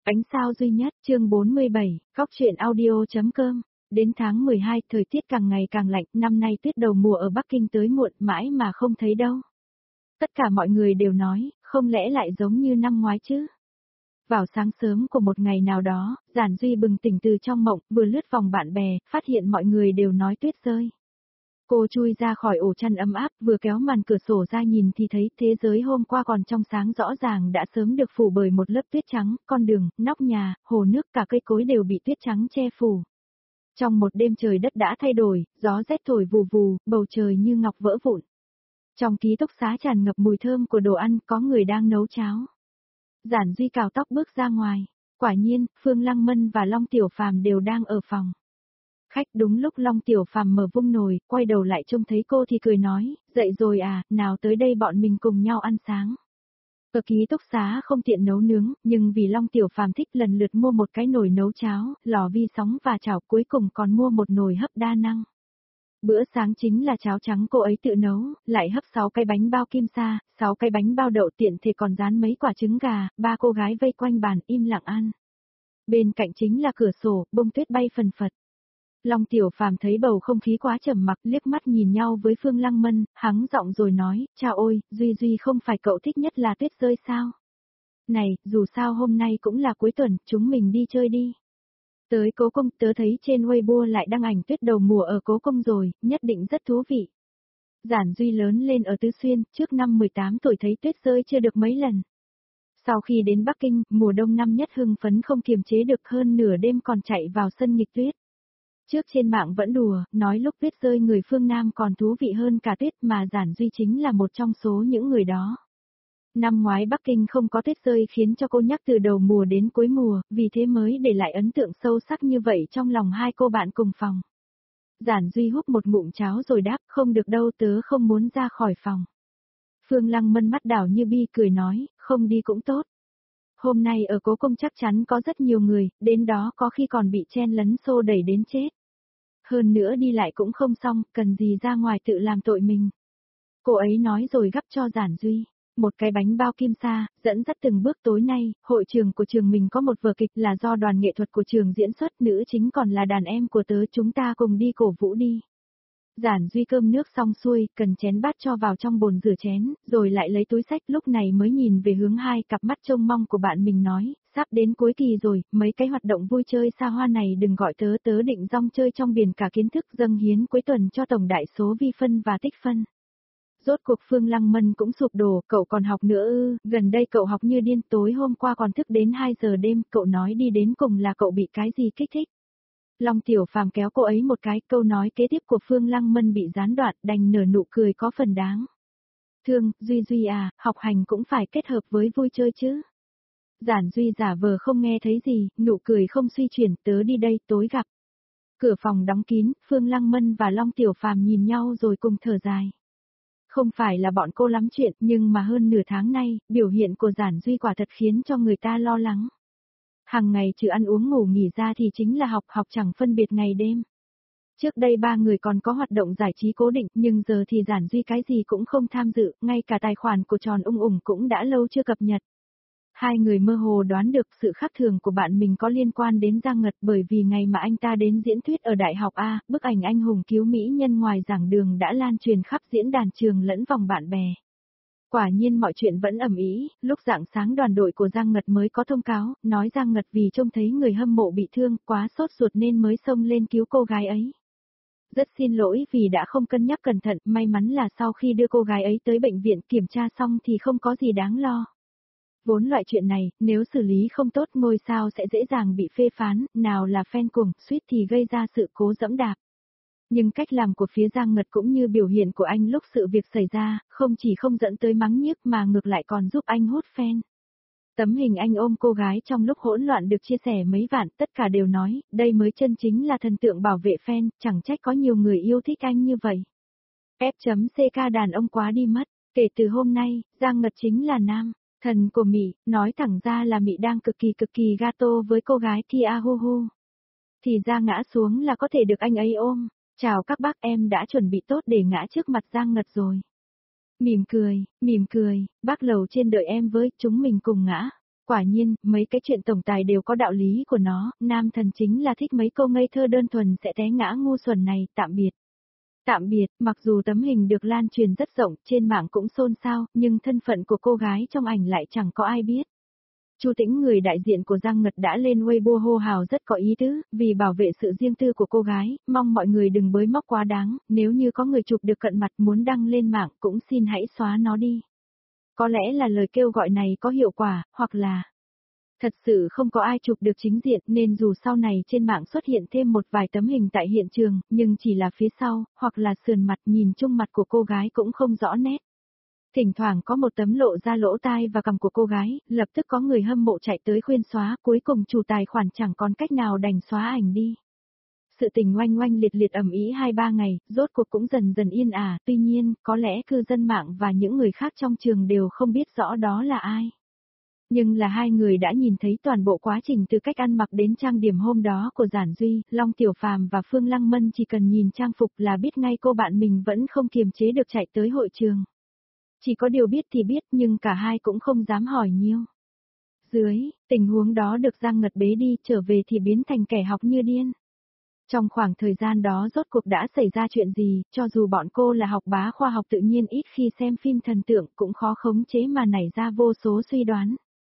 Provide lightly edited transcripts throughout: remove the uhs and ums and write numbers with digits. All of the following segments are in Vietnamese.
Ánh sao duy nhất, chương 47, Góc truyện audio.com. Đến tháng 12, thời tiết càng ngày càng lạnh, năm nay tuyết đầu mùa ở Bắc Kinh tới muộn mãi mà không thấy đâu. Tất cả mọi người đều nói, không lẽ lại giống như năm ngoái chứ? Vào sáng sớm của một ngày nào đó, Giản Duy bừng tỉnh từ trong mộng, vừa lướt vòng bạn bè, phát hiện mọi người đều nói tuyết rơi. Cô chui ra khỏi ổ chăn ấm áp, vừa kéo màn cửa sổ ra nhìn thì thấy thế giới hôm qua còn trong sáng rõ ràng đã sớm được phủ bởi một lớp tuyết trắng, con đường, nóc nhà, hồ nước cả cây cối đều bị tuyết trắng che phủ. Trong một đêm trời đất đã thay đổi, gió rét thổi vù vù, bầu trời như ngọc vỡ vụn. Trong ký túc xá tràn ngập mùi thơm của đồ ăn, có người đang nấu cháo. Giản Duy cào tóc bước ra ngoài, quả nhiên, Phương Lăng Mân và Long Tiểu Phàm đều đang ở phòng. Khách đúng lúc Long Tiểu Phàm mở vung nồi, quay đầu lại trông thấy cô thì cười nói, dậy rồi à, nào tới đây bọn mình cùng nhau ăn sáng. Ở ký túc xá không tiện nấu nướng, nhưng vì Long Tiểu Phàm thích lần lượt mua một cái nồi nấu cháo, lò vi sóng và chảo, cuối cùng còn mua một nồi hấp đa năng. Bữa sáng chính là cháo trắng cô ấy tự nấu, lại hấp 6 cái bánh bao kim sa, 6 cái bánh bao đậu, tiện thể còn rán mấy quả trứng gà, ba cô gái vây quanh bàn im lặng ăn. Bên cạnh chính là cửa sổ, bông tuyết bay phần phật. Long Tiểu Phàm thấy bầu không khí quá trầm mặc, liếc mắt nhìn nhau với Phương Lăng Mân, hắng giọng rồi nói, chao ôi, Duy không phải cậu thích nhất là tuyết rơi sao? Này, dù sao hôm nay cũng là cuối tuần, chúng mình đi chơi đi. Tới Cố Công, tớ thấy trên Weibo lại đăng ảnh tuyết đầu mùa ở Cố Công rồi, nhất định rất thú vị. Giản Duy lớn lên ở Tứ Xuyên, trước năm 18 tuổi thấy tuyết rơi chưa được mấy lần. Sau khi đến Bắc Kinh, mùa đông năm nhất hưng phấn không kiềm chế được, hơn nửa đêm còn chạy vào sân nghịch tuyết. Trước trên mạng vẫn đùa, nói lúc tuyết rơi người phương Nam còn thú vị hơn cả tuyết, mà Giản Duy chính là một trong số những người đó. Năm ngoái Bắc Kinh không có tuyết rơi khiến cho cô nhắc từ đầu mùa đến cuối mùa, vì thế mới để lại ấn tượng sâu sắc như vậy trong lòng hai cô bạn cùng phòng. Giản Duy húp một ngụm cháo rồi đáp, không được đâu, tớ không muốn ra khỏi phòng. Phương Lăng Mân mắt đảo như bi, cười nói, không đi cũng tốt. Hôm nay ở Cố Công chắc chắn có rất nhiều người, đến đó có khi còn bị chen lấn xô đẩy đến chết. Hơn nữa đi lại cũng không xong, cần gì ra ngoài tự làm tội mình. Cô ấy nói rồi gắp cho Giản Duy một cái bánh bao kim sa, dẫn dắt từng bước. Tối nay, hội trường của trường mình có một vở kịch là do đoàn nghệ thuật của trường diễn xuất, nữ chính còn là đàn em của tớ, chúng ta cùng đi cổ vũ đi. Giản Duy cơm nước xong xuôi, cần chén bát cho vào trong bồn rửa chén, rồi lại lấy túi xách, lúc này mới nhìn về hướng hai cặp mắt trông mong của bạn mình nói, sắp đến cuối kỳ rồi, mấy cái hoạt động vui chơi xa hoa này đừng gọi tớ, tớ định rong chơi trong biển cả kiến thức dâng hiến cuối tuần cho tổng đại số vi phân và tích phân. Rốt cuộc Phương Lăng Mân cũng sụp đổ, cậu còn học nữa ư, gần đây cậu học như điên, tối hôm qua còn thức đến 2 giờ đêm, cậu nói đi đến cùng là cậu bị cái gì kích thích. Long Tiểu Phàm kéo cô ấy một cái, câu nói kế tiếp của Phương Lăng Mân bị gián đoạn, đành nở nụ cười có phần đáng thương. Duy à, học hành cũng phải kết hợp với vui chơi chứ. Giản Duy giả vờ không nghe thấy gì, nụ cười không suy chuyển, tớ đi đây, tối gặp. Cửa phòng đóng kín, Phương Lăng Mân và Long Tiểu Phàm nhìn nhau rồi cùng thở dài. Không phải là bọn cô lắm chuyện, nhưng mà hơn nửa tháng nay, biểu hiện của Giản Duy quả thật khiến cho người ta lo lắng. Hàng ngày trừ ăn uống ngủ nghỉ ra thì chính là học chẳng phân biệt ngày đêm. Trước đây ba người còn có hoạt động giải trí cố định, nhưng giờ thì Giản Duy cái gì cũng không tham dự, ngay cả tài khoản của Tròn Ung cũng đã lâu chưa cập nhật. Hai người mơ hồ đoán được sự khác thường của bạn mình có liên quan đến Giang Ngật, bởi vì ngày mà anh ta đến diễn thuyết ở Đại học A, bức ảnh anh hùng cứu mỹ nhân ngoài giảng đường đã lan truyền khắp diễn đàn trường lẫn vòng bạn bè. Quả nhiên mọi chuyện vẫn ầm ĩ, lúc rạng sáng đoàn đội của Giang Ngật mới có thông cáo, nói Giang Ngật vì trông thấy người hâm mộ bị thương, quá sốt ruột nên mới xông lên cứu cô gái ấy. Rất xin lỗi vì đã không cân nhắc cẩn thận, may mắn là sau khi đưa cô gái ấy tới bệnh viện kiểm tra xong thì không có gì đáng lo. Vốn loại chuyện này, nếu xử lý không tốt ngôi sao sẽ dễ dàng bị phê phán, nào là fan cuồng, suýt thì gây ra sự cố dẫm đạp. Nhưng cách làm của phía Giang Ngật cũng như biểu hiện của anh lúc sự việc xảy ra, không chỉ không dẫn tới mắng nhiếc mà ngược lại còn giúp anh hút fan. Tấm hình anh ôm cô gái trong lúc hỗn loạn được chia sẻ mấy vạn, tất cả đều nói, đây mới chân chính là thần tượng bảo vệ fan, chẳng trách có nhiều người yêu thích anh như vậy. F.CK đàn ông quá đi mất, kể từ hôm nay, Giang Ngật chính là nam thần của Mỹ, nói thẳng ra là Mỹ đang cực kỳ gato với cô gái Kia Hu Hu. Thì ra ngã xuống là có thể được anh ấy ôm. Chào các bác, em đã chuẩn bị tốt để ngã trước mặt Giang Ngật rồi. Mỉm cười, bác lầu trên đợi em với, chúng mình cùng ngã. Quả nhiên, mấy cái chuyện tổng tài đều có đạo lý của nó, nam thần chính là thích mấy câu ngây thơ đơn thuần sẽ té ngã ngu xuẩn này, tạm biệt. Tạm biệt, mặc dù tấm hình được lan truyền rất rộng, trên mạng cũng xôn xao, nhưng thân phận của cô gái trong ảnh lại chẳng có ai biết. Chu Tĩnh, người đại diện của Giang Ngật, đã lên Weibo hô hào rất có ý tứ, vì bảo vệ sự riêng tư của cô gái, mong mọi người đừng bới móc quá đáng, nếu như có người chụp được cận mặt muốn đăng lên mạng cũng xin hãy xóa nó đi. Có lẽ là lời kêu gọi này có hiệu quả, hoặc là thật sự không có ai chụp được chính diện nên dù sau này trên mạng xuất hiện thêm một vài tấm hình tại hiện trường, nhưng chỉ là phía sau, hoặc là sườn mặt, nhìn chung mặt của cô gái cũng không rõ nét. Thỉnh thoảng có một tấm lộ ra lỗ tai và cằm của cô gái, lập tức có người hâm mộ chạy tới khuyên xóa, cuối cùng chủ tài khoản chẳng còn cách nào đành xóa ảnh đi. Sự tình oanh oanh liệt liệt ầm ĩ 2-3 ngày, rốt cuộc cũng dần dần yên ả, tuy nhiên, có lẽ cư dân mạng và những người khác trong trường đều không biết rõ đó là ai. Nhưng là hai người đã nhìn thấy toàn bộ quá trình từ cách ăn mặc đến trang điểm hôm đó của Giản Duy, Long Tiểu Phàm và Phương Lăng Mân chỉ cần nhìn trang phục là biết ngay cô bạn mình vẫn không kiềm chế được chạy tới hội trường. Chỉ có điều biết thì biết nhưng cả hai cũng không dám hỏi nhiều. Dưới, tình huống đó được Giang Ngật bế đi, trở về thì biến thành kẻ học như điên. Trong khoảng thời gian đó rốt cuộc đã xảy ra chuyện gì, cho dù bọn cô là học bá khoa học tự nhiên ít khi xem phim thần tượng cũng khó khống chế mà nảy ra vô số suy đoán.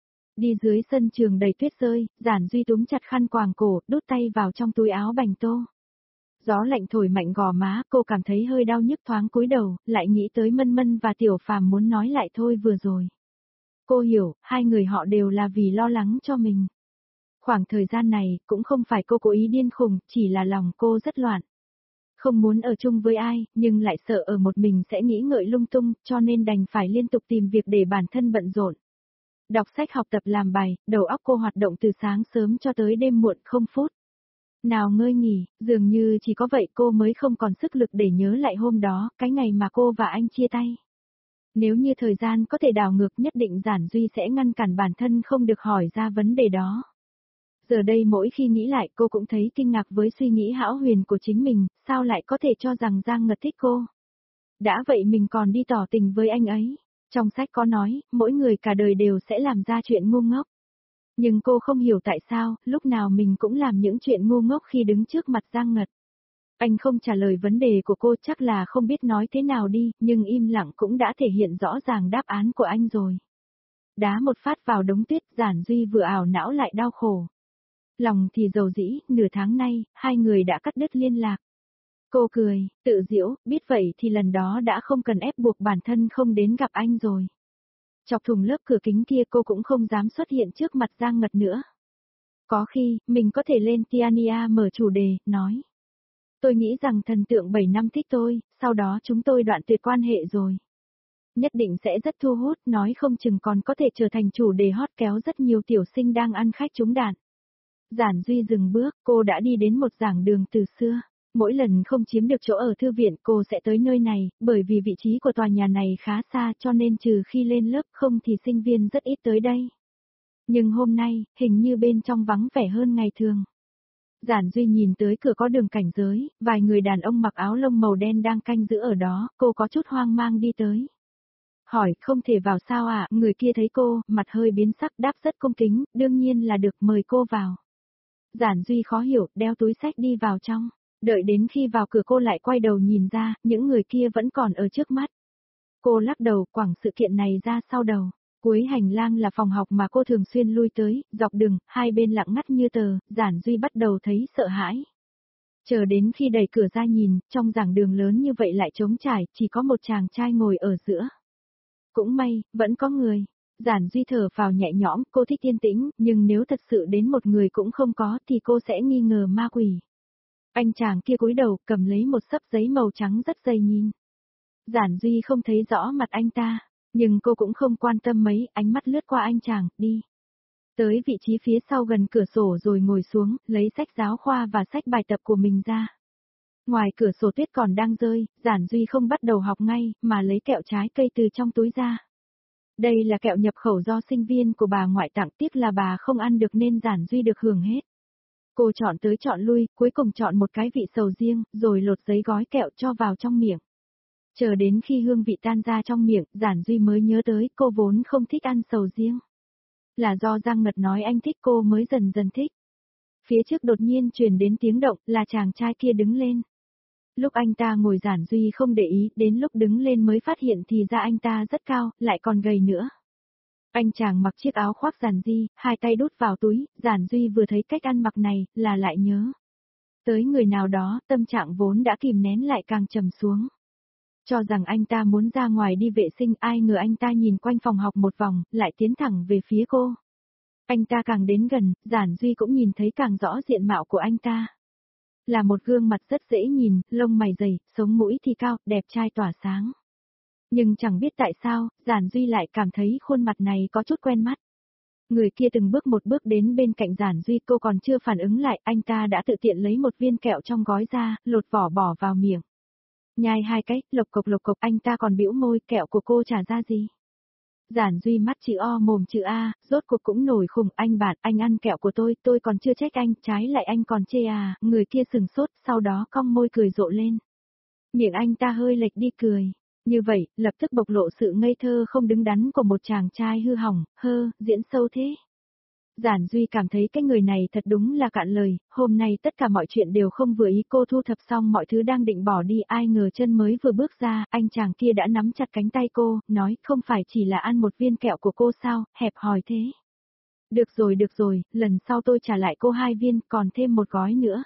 Đi dưới sân trường đầy tuyết rơi, Giản Duy túm chặt khăn quàng cổ, đút tay vào trong túi áo bành tô. Gió lạnh thổi mạnh gò má, cô cảm thấy hơi đau nhức, thoáng cúi đầu, lại nghĩ tới Mân Mân và Tiểu Phàm muốn nói lại thôi vừa rồi. Cô hiểu, hai người họ đều là vì lo lắng cho mình. Khoảng thời gian này, cũng không phải cô cố ý điên khùng, chỉ là lòng cô rất loạn. Không muốn ở chung với ai, nhưng lại sợ ở một mình sẽ nghĩ ngợi lung tung, cho nên đành phải liên tục tìm việc để bản thân bận rộn. Đọc sách, học tập, làm bài, đầu óc cô hoạt động từ sáng sớm cho tới đêm muộn không phút. Nào ngơi nghỉ, dường như chỉ có vậy cô mới không còn sức lực để nhớ lại hôm đó, cái ngày mà cô và anh chia tay. Nếu như thời gian có thể đảo ngược nhất định Giản Duy sẽ ngăn cản bản thân không được hỏi ra vấn đề đó. Giờ đây mỗi khi nghĩ lại cô cũng thấy kinh ngạc với suy nghĩ hão huyền của chính mình, sao lại có thể cho rằng Giang Ngật thích cô. Đã vậy mình còn đi tỏ tình với anh ấy. Trong sách có nói, mỗi người cả đời đều sẽ làm ra chuyện ngu ngốc. Nhưng cô không hiểu tại sao, lúc nào mình cũng làm những chuyện ngu ngốc khi đứng trước mặt Giang Ngật. Anh không trả lời vấn đề của cô, chắc là không biết nói thế nào đi, nhưng im lặng cũng đã thể hiện rõ ràng đáp án của anh rồi. Đá một phát vào đống tuyết, Giản Duy vừa ảo não lại đau khổ. Lòng thì dầu dĩ, nửa tháng nay, hai người đã cắt đứt liên lạc. Cô cười, tự giễu, biết vậy thì lần đó đã không cần ép buộc bản thân không đến gặp anh rồi. Chọc thùng lớp cửa kính kia cô cũng không dám xuất hiện trước mặt Giang Ngật nữa. Có khi, mình có thể lên Tiania mở chủ đề, nói. Tôi nghĩ rằng thần tượng 7 năm thích tôi, sau đó chúng tôi đoạn tuyệt quan hệ rồi. Nhất định sẽ rất thu hút, nói không chừng còn có thể trở thành chủ đề hot kéo rất nhiều tiểu sinh đang ăn khách trúng đạn. Giản Duy dừng bước, cô đã đi đến một giảng đường từ xưa. Mỗi lần không chiếm được chỗ ở thư viện cô sẽ tới nơi này, bởi vì vị trí của tòa nhà này khá xa cho nên trừ khi lên lớp không thì sinh viên rất ít tới đây. Nhưng hôm nay, hình như bên trong vắng vẻ hơn ngày thường. Giản Duy nhìn tới cửa có đường cảnh giới, vài người đàn ông mặc áo lông màu đen đang canh giữ ở đó, cô có chút hoang mang đi tới. Hỏi, không thể vào sao ạ? Người kia thấy cô, mặt hơi biến sắc, đáp rất cung kính, đương nhiên là được, mời cô vào. Giản Duy khó hiểu, đeo túi xách đi vào trong. Đợi đến khi vào cửa cô lại quay đầu nhìn ra, những người kia vẫn còn ở trước mắt. Cô lắc đầu, quẳng sự kiện này ra sau đầu. Cuối hành lang là phòng học mà cô thường xuyên lui tới, dọc đường, hai bên lặng ngắt như tờ, Giản Duy bắt đầu thấy sợ hãi. Chờ đến khi đẩy cửa ra nhìn, trong giảng đường lớn như vậy lại trống trải, chỉ có một chàng trai ngồi ở giữa. Cũng may, vẫn có người. Giản Duy thở phào nhẹ nhõm, cô thích yên tĩnh, nhưng nếu thật sự đến một người cũng không có thì cô sẽ nghi ngờ ma quỷ. Anh chàng kia cúi đầu, cầm lấy một xấp giấy màu trắng rất dày nhìn. Giản Duy không thấy rõ mặt anh ta, nhưng cô cũng không quan tâm mấy, ánh mắt lướt qua anh chàng, đi. Tới vị trí phía sau gần cửa sổ rồi ngồi xuống, lấy sách giáo khoa và sách bài tập của mình ra. Ngoài cửa sổ tuyết còn đang rơi, Giản Duy không bắt đầu học ngay, mà lấy kẹo trái cây từ trong túi ra. Đây là kẹo nhập khẩu do sinh viên của bà ngoại tặng, tiếc là bà không ăn được nên Giản Duy được hưởng hết. Cô chọn tới chọn lui, cuối cùng chọn một cái vị sầu riêng, rồi lột giấy gói kẹo cho vào trong miệng. Chờ đến khi hương vị tan ra trong miệng, Giản Duy mới nhớ tới cô vốn không thích ăn sầu riêng. Là do Giang Ngật nói anh thích cô mới dần dần thích. Phía trước đột nhiên truyền đến tiếng động, là chàng trai kia đứng lên. Lúc anh ta ngồi Giản Duy không để ý, đến lúc đứng lên mới phát hiện thì ra anh ta rất cao, lại còn gầy nữa. Anh chàng mặc chiếc áo khoác giản dị, hai tay đút vào túi, Giản Duy vừa thấy cách ăn mặc này, là lại nhớ. Tới người nào đó, tâm trạng vốn đã kìm nén lại càng trầm xuống. Cho rằng anh ta muốn ra ngoài đi vệ sinh, ai ngờ anh ta nhìn quanh phòng học một vòng, lại tiến thẳng về phía cô. Anh ta càng đến gần, Giản Duy cũng nhìn thấy càng rõ diện mạo của anh ta. Là một gương mặt rất dễ nhìn, lông mày dày, sống mũi thì cao, đẹp trai tỏa sáng. Nhưng chẳng biết tại sao, Giản Duy lại cảm thấy khuôn mặt này có chút quen mắt. Người kia từng bước một bước đến bên cạnh Giản Duy, cô còn chưa phản ứng lại, anh ta đã tự tiện lấy một viên kẹo trong gói ra, lột vỏ bỏ vào miệng. Nhai hai cái, lộc cộc anh ta còn bĩu môi, kẹo của cô trả ra gì? Giản Duy mắt chữ O mồm chữ A, rốt cuộc cũng nổi khùng, anh bạn, anh ăn kẹo của tôi còn chưa trách anh, trái lại anh còn chê à, người kia sừng sốt, sau đó cong môi cười rộ lên. Miệng anh ta hơi lệch đi cười. Như vậy, lập tức bộc lộ sự ngây thơ không đứng đắn của một chàng trai hư hỏng, diễn sâu thế. Giản Duy cảm thấy cái người này thật đúng là cạn lời, hôm nay tất cả mọi chuyện đều không vừa ý, cô thu thập xong mọi thứ đang định bỏ đi, ai ngờ chân mới vừa bước ra, anh chàng kia đã nắm chặt cánh tay cô, nói không phải chỉ là ăn một viên kẹo của cô sao, hẹp hòi thế. Được rồi, lần sau tôi trả lại cô 2 viên, còn thêm một gói nữa.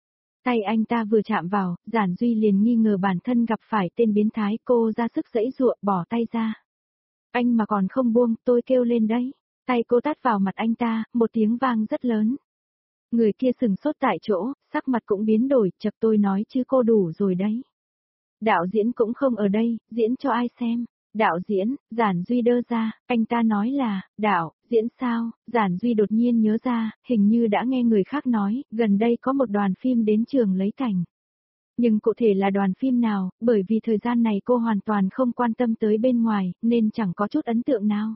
Tay anh ta vừa chạm vào, Giản Duy liền nghi ngờ bản thân gặp phải tên biến thái, cô ra sức giãy giụa, bỏ tay ra. Anh mà còn không buông, tôi kêu lên đấy. Tay cô tát vào mặt anh ta, một tiếng vang rất lớn. Người kia sừng sốt tại chỗ, sắc mặt cũng biến đổi, chật tôi nói chứ cô đủ rồi đấy. Đạo diễn cũng không ở đây, diễn cho ai xem. Đạo diễn, Giản Duy đơ ra, anh ta nói là, đạo, diễn sao, Giản Duy đột nhiên nhớ ra, hình như đã nghe người khác nói, gần đây có một đoàn phim đến trường lấy cảnh. Nhưng cụ thể là đoàn phim nào, bởi vì thời gian này cô hoàn toàn không quan tâm tới bên ngoài, nên chẳng có chút ấn tượng nào.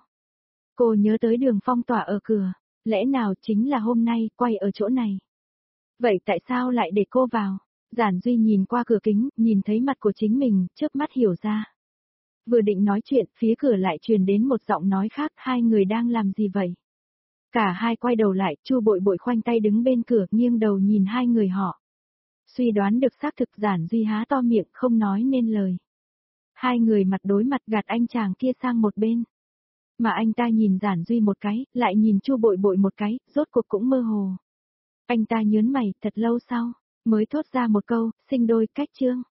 Cô nhớ tới đường phong tỏa ở cửa, lẽ nào chính là hôm nay, quay ở chỗ này. Vậy tại sao lại để cô vào? Giản Duy nhìn qua cửa kính, nhìn thấy mặt của chính mình, chớp mắt hiểu ra. Vừa định nói chuyện, phía cửa lại truyền đến một giọng nói khác, hai người đang làm gì vậy? Cả hai quay đầu lại, Chu Bội Bội khoanh tay đứng bên cửa, nghiêng đầu nhìn hai người họ. Suy đoán được xác thực, Giản Duy há to miệng, không nói nên lời. Hai người mặt đối mặt gạt anh chàng kia sang một bên. Mà anh ta nhìn Giản Duy một cái, lại nhìn Chu Bội Bội một cái, rốt cuộc cũng mơ hồ. Anh ta nhớn mày, thật lâu sau, mới thốt ra một câu, sinh đôi, cách chương.